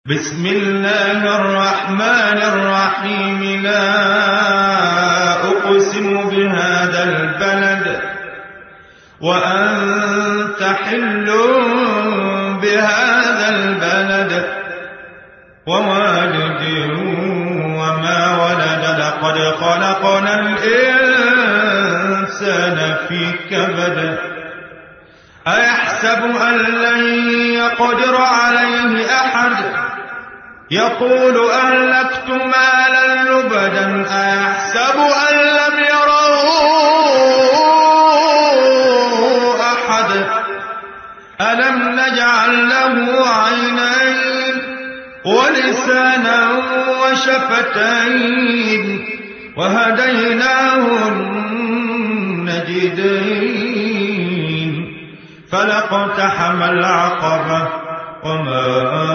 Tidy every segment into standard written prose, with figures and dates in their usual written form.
بسم الله الرحمن الرحيم لا أقسم بهذا البلد وأنت حل بهذا البلد ووالد وما ولد لقد خلقنا الإنسان في كبد أيحسب أن لن يقدر عليه أحد يقول أهلكت مالا لبدا أيحسب أن لم يره أحد ألم نجعل له عينين ولسانا وشفتين وهديناه النجدين فلاقتحم العقبة وما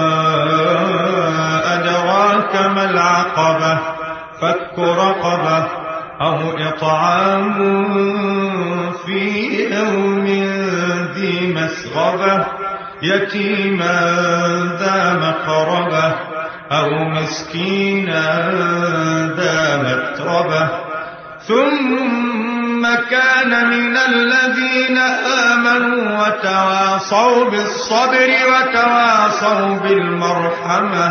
أدراك ما العقبة فك رقبة أو إطعام في يوم ذي مسغبة يتيما ذا مقربة أو مسكينا ذا متربة ثم كان من الذين آمنوا وتواصوا بالصبر وتواصوا بالمرحمة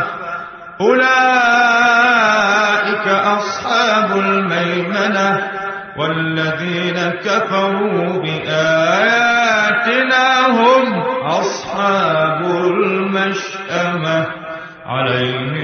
أولئك أصحاب الميمنة والذين كفروا بآياتنا هم أصحاب المشأمة عليهم